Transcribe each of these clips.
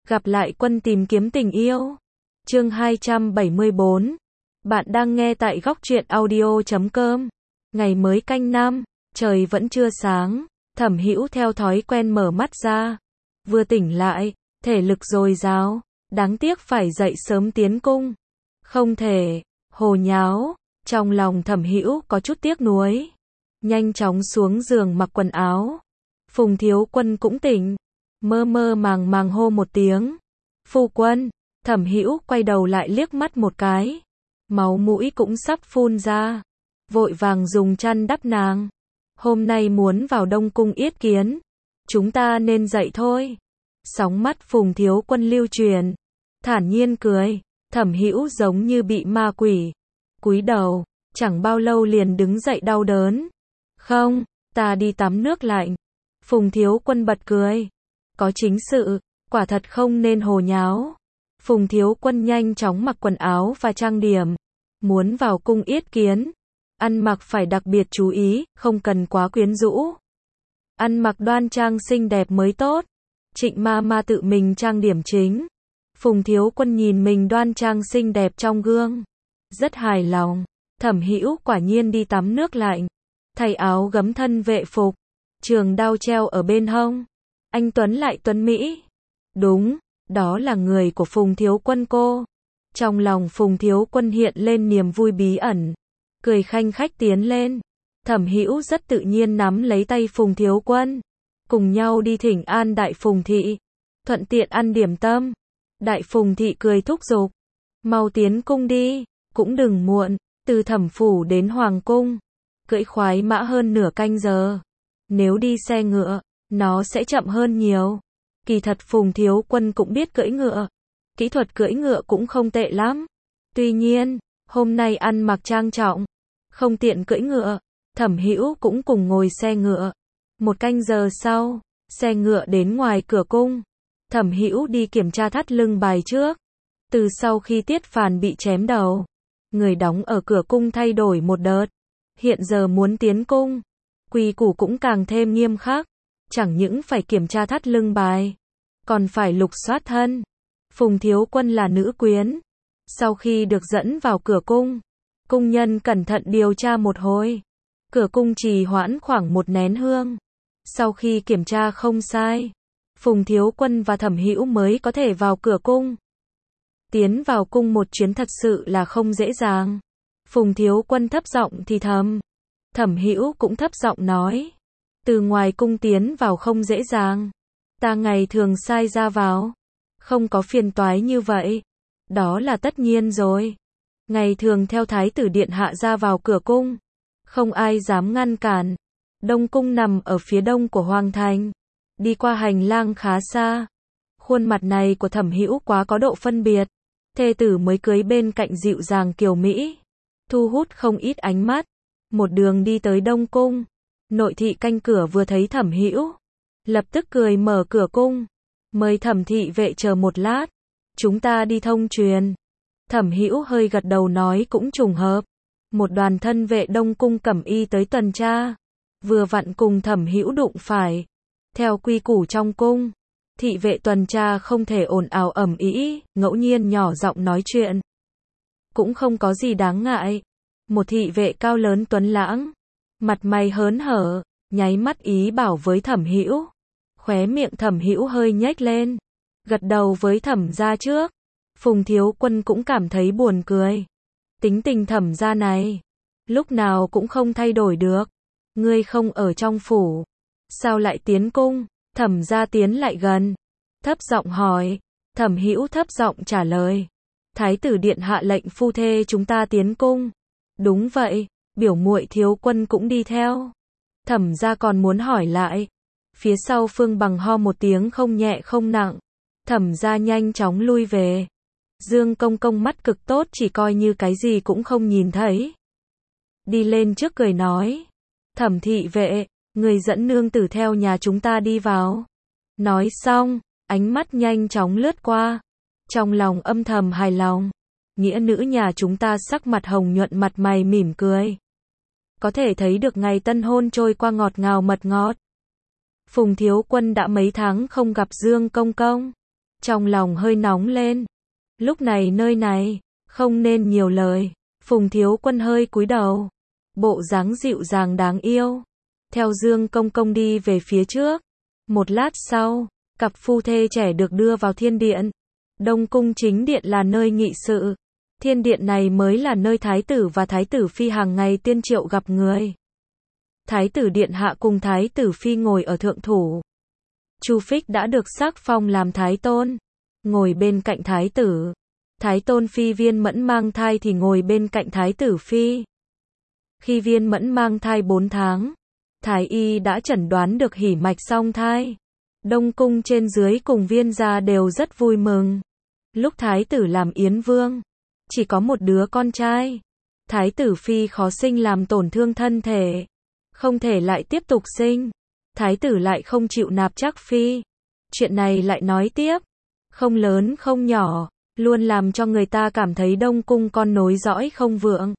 Gặp lại Quân tìm kiếm tình yêu. Chương 274. Bạn đang nghe tại góc truyện audio.com. Ngày mới canh năm, trời vẫn chưa sáng, Thẩm Hữu theo thói quen mở mắt ra. Vừa tỉnh lại, thể lực dồi dào, đáng tiếc phải dậy sớm tiến cung. Không thể, hồ nháo, trong lòng Thẩm Hữu có chút tiếc nuối. Nhanh chóng xuống giường mặc quần áo. Phùng Thiếu Quân cũng tỉnh, mơ mơ màng màng hô một tiếng. Phu quân. Thẩm Hữu quay đầu lại liếc mắt một cái. Máu mũi cũng sắp phun ra. Vội vàng dùng chăn đắp nàng. Hôm nay muốn vào Đông Cung yết kiến. Chúng ta nên dậy thôi. Sóng mắt Phùng Thiếu Quân lưu truyền. Thản nhiên cười. Thẩm Hữu giống như bị ma quỷ. Cúi đầu, chẳng bao lâu liền đứng dậy đau đớn. Không, ta đi tắm nước lạnh. Phùng Thiếu Quân bật cười. Có chính sự, quả thật không nên hồ nháo. Phùng Thiếu Quân nhanh chóng mặc quần áo và trang điểm. Muốn vào cung yết kiến. Ăn mặc phải đặc biệt chú ý, không cần quá quyến rũ. Ăn mặc đoan trang xinh đẹp mới tốt. Trịnh ma ma tự mình trang điểm chính. Phùng Thiếu Quân nhìn mình đoan trang xinh đẹp trong gương. Rất hài lòng. Thẩm Hữu quả nhiên đi tắm nước lạnh. Thay áo gấm thân vệ phục. Trường đao treo ở bên hông. Anh Tuấn lại Tuấn Mỹ. Đúng, đó là người của Phùng Thiếu Quân cô. Trong lòng Phùng Thiếu Quân hiện lên niềm vui bí ẩn. Cười khanh khách tiến lên. Thẩm Hữu rất tự nhiên nắm lấy tay Phùng Thiếu Quân. Cùng nhau đi thỉnh an Đại Phùng Thị. Thuận tiện ăn điểm tâm. Đại Phùng Thị cười thúc giục. Mau tiến cung đi, cũng đừng muộn. Từ Thẩm Phủ đến Hoàng Cung. Cưỡi khoái mã hơn nửa canh giờ. Nếu đi xe ngựa, nó sẽ chậm hơn nhiều. Kỳ thật Phùng Thiếu Quân cũng biết cưỡi ngựa. Kỹ thuật cưỡi ngựa cũng không tệ lắm. Tuy nhiên, hôm nay ăn mặc trang trọng, không tiện cưỡi ngựa. Thẩm Hữu cũng cùng ngồi xe ngựa. Một canh giờ sau, xe ngựa đến ngoài cửa cung. Thẩm Hữu đi kiểm tra thắt lưng bài trước. Từ sau khi Tiết Phàn bị chém đầu, người đóng ở cửa cung thay đổi một đợt. Hiện giờ muốn tiến cung, quy củ cũng càng thêm nghiêm khắc. Chẳng những phải kiểm tra thắt lưng bài, còn phải lục soát thân. Phùng Thiếu Quân là nữ quyến. Sau khi được dẫn vào cửa cung, cung nhân cẩn thận điều tra một hồi. Cửa cung trì hoãn khoảng một nén hương. Sau khi kiểm tra không sai, Phùng Thiếu Quân và Thẩm Hữu mới có thể vào cửa cung. Tiến vào cung một chuyến thật sự là không dễ dàng. Phùng Thiếu Quân thấp giọng thì thầm. Thẩm Hữu cũng thấp giọng nói. Từ ngoài cung tiến vào không dễ dàng. Ta ngày thường sai ra vào. Không có phiền toái như vậy. Đó là tất nhiên rồi. Ngày thường theo Thái tử Điện Hạ ra vào cửa cung. Không ai dám ngăn cản. Đông cung nằm ở phía đông của Hoàng thành. Đi qua hành lang khá xa. Khuôn mặt này của Thẩm Hữu quá có độ phân biệt. Thê tử mới cưới bên cạnh dịu dàng kiều Mỹ. Thu hút không ít ánh mắt. Một đường đi tới Đông cung. Nội thị canh cửa vừa thấy Thẩm Hữu, lập tức cười mở cửa cung. Mời Thẩm thị vệ chờ một lát. Chúng ta đi thông truyền. Thẩm Hữu hơi gật đầu nói cũng trùng hợp. Một đoàn thân vệ Đông cung cẩm y tới tuần tra. Vừa vặn cùng Thẩm Hữu đụng phải. Theo quy củ trong cung, thị vệ tuần tra không thể ồn ào ầm ĩ, ngẫu nhiên nhỏ giọng nói chuyện. Cũng không có gì đáng ngại. Một thị vệ cao lớn tuấn lãng, mặt mày hớn hở, nháy mắt ý bảo với Thẩm Hữu. Khóe miệng Thẩm Hữu hơi nhếch lên, gật đầu với Thẩm gia trước. Phùng Thiếu Quân cũng cảm thấy buồn cười. Tính tình Thẩm gia này, lúc nào cũng không thay đổi được. Ngươi không ở trong phủ, sao lại tiến cung? Thẩm gia tiến lại gần, thấp giọng hỏi. Thẩm Hữu thấp giọng trả lời. Thái tử Điện Hạ lệnh phu thê chúng ta tiến cung. Đúng vậy, biểu muội Thiếu Quân cũng đi theo. Thẩm gia còn muốn hỏi lại. Phía sau Phương Bằng ho một tiếng không nhẹ không nặng. Thẩm gia nhanh chóng lui về. Dương công công mắt cực tốt chỉ coi như cái gì cũng không nhìn thấy. Đi lên trước cười nói. Thẩm thị vệ, người dẫn nương tử theo nhà chúng ta đi vào. Nói xong, ánh mắt nhanh chóng lướt qua. Trong lòng âm thầm hài lòng. Nghĩa nữ nhà chúng ta sắc mặt hồng nhuận mặt mày mỉm cười. Có thể thấy được ngày tân hôn trôi qua ngọt ngào mật ngọt. Phùng Thiếu Quân đã mấy tháng không gặp Dương công công. trong lòng hơi nóng lên. Lúc này nơi này, không nên nhiều lời. Phùng Thiếu Quân hơi cúi đầu, bộ dáng dịu dàng đáng yêu, theo Dương Công Công đi về phía trước. Một lát sau, cặp phu thê trẻ được đưa vào thiên điện. Đông cung chính điện là nơi nghị sự. Thiên điện này mới là nơi thái tử và thái tử phi hàng ngày tiên triệu gặp người. Thái tử điện hạ cùng thái tử phi ngồi ở thượng thủ. Chu Phích đã được sắc phong làm thái tôn, ngồi bên cạnh thái tử. Thái tôn phi Viên Mẫn mang thai thì ngồi bên cạnh thái tử phi. Khi Viên Mẫn mang thai 4 tháng, thái y đã chẩn đoán được hỉ mạch song thai. Đông cung trên dưới cùng Viên gia đều rất vui mừng. Lúc thái tử làm yến vương, chỉ có một đứa con trai. Thái tử phi khó sinh làm tổn thương thân thể, không thể lại tiếp tục sinh. Thái tử lại không chịu nạp Trác phi. Chuyện này lại nói tiếp, không lớn không nhỏ, luôn làm cho người ta cảm thấy Đông cung con nối dõi không vượng.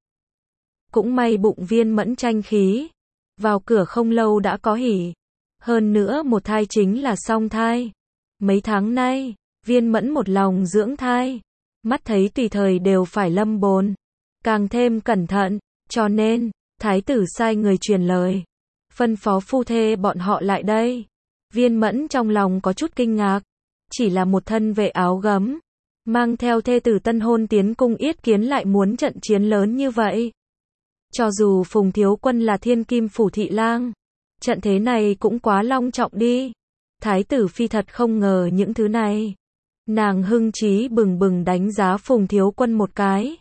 Cũng may bụng Viên Mẫn tranh khí, vào cửa không lâu đã có hỉ. Hơn nữa một thai chính là song thai. Mấy tháng nay, Viên Mẫn một lòng dưỡng thai, mắt thấy tùy thời đều phải lâm bồn, càng thêm cẩn thận, cho nên, thái tử sai người truyền lời, phân phó phu thê bọn họ lại đây. Viên Mẫn trong lòng có chút kinh ngạc, chỉ là một thân vệ áo gấm, mang theo thê tử tân hôn tiến cung yết kiến lại muốn trận chiến lớn như vậy. Cho dù Phùng Thiếu Quân là thiên kim phủ thị lang, trận thế này cũng quá long trọng đi. Thái tử phi thật không ngờ những thứ này. Nàng hưng trí bừng bừng đánh giá Phùng Thiếu Quân một cái,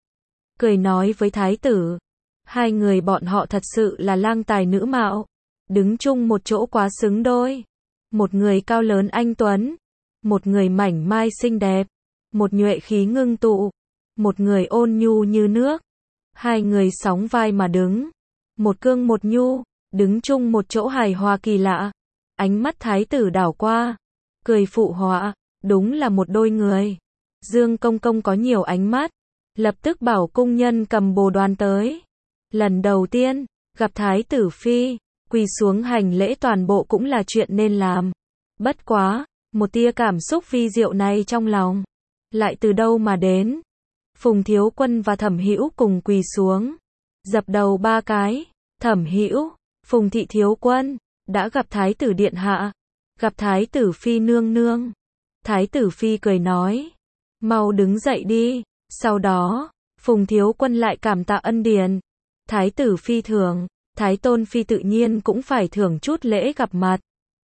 cười nói với thái tử, hai người bọn họ thật sự là lang tài nữ mạo, đứng chung một chỗ quá xứng đôi. Một người cao lớn anh tuấn, một người mảnh mai xinh đẹp, một nhuệ khí ngưng tụ, một người ôn nhu như nước. Hai người sóng vai mà đứng, một cương một nhu, đứng chung một chỗ hài hòa kỳ lạ. Ánh mắt thái tử đảo qua, cười phụ họa, đúng là một đôi người. Dương Công Công có nhiều ánh mắt, lập tức bảo cung nhân cầm bồ đoàn tới. Lần đầu tiên gặp thái tử phi, quỳ xuống hành lễ toàn bộ cũng là chuyện nên làm. Bất quá, một tia cảm xúc vi diệu này trong lòng, lại từ đâu mà đến? Phùng Thiếu Quân và Thẩm Hữu cùng quỳ xuống, dập đầu 3 cái. Thẩm Hữu, Phùng thị thiếu quân, đã gặp thái tử điện hạ, gặp thái tử phi nương nương. Thái tử phi cười nói, mau đứng dậy đi. Sau đó, Phùng Thiếu Quân lại cảm tạ ân điển. Thái tử phi thưởng, thái tôn phi tự nhiên cũng phải thưởng chút lễ gặp mặt.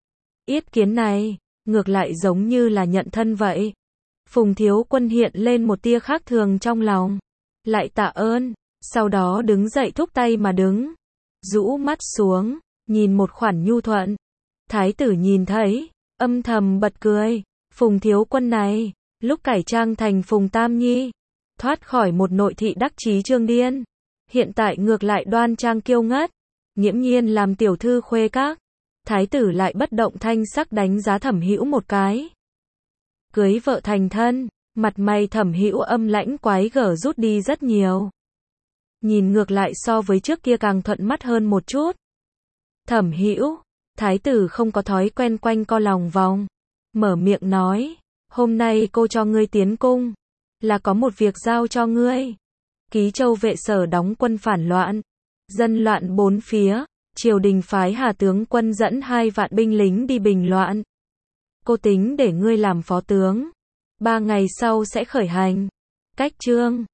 Yết kiến này, ngược lại giống như là nhận thân vậy. Phùng Thiếu Quân hiện lên một tia khác thường trong lòng, lại tạ ơn, sau đó đứng dậy thúc tay mà đứng, rũ mắt xuống, nhìn một khoản nhu thuận. Thái tử nhìn thấy, âm thầm bật cười, Phùng Thiếu Quân này, lúc cải trang thành Phùng Tam Nhi, thoát khỏi một nội thị đắc chí trương điên, hiện tại ngược lại đoan trang kiêu ngất, nghiễm nhiên làm tiểu thư khuê các. Thái tử lại bất động thanh sắc đánh giá Thẩm Hữu một cái. Cưới vợ thành thân, mặt mày Thẩm Hữu âm lãnh quái gở rút đi rất nhiều. Nhìn ngược lại so với trước kia càng thuận mắt hơn một chút. Thẩm Hữu, thái tử không có thói quen quanh co lòng vòng, mở miệng nói, hôm nay cô cho ngươi tiến cung, là có một việc giao cho ngươi. Ký Châu vệ sở đóng quân phản loạn, dân loạn bốn phía, triều đình phái Hà tướng quân dẫn 2 vạn binh lính đi bình loạn. Cô tính để ngươi làm phó tướng, 3 ngày sau sẽ khởi hành. Cách chương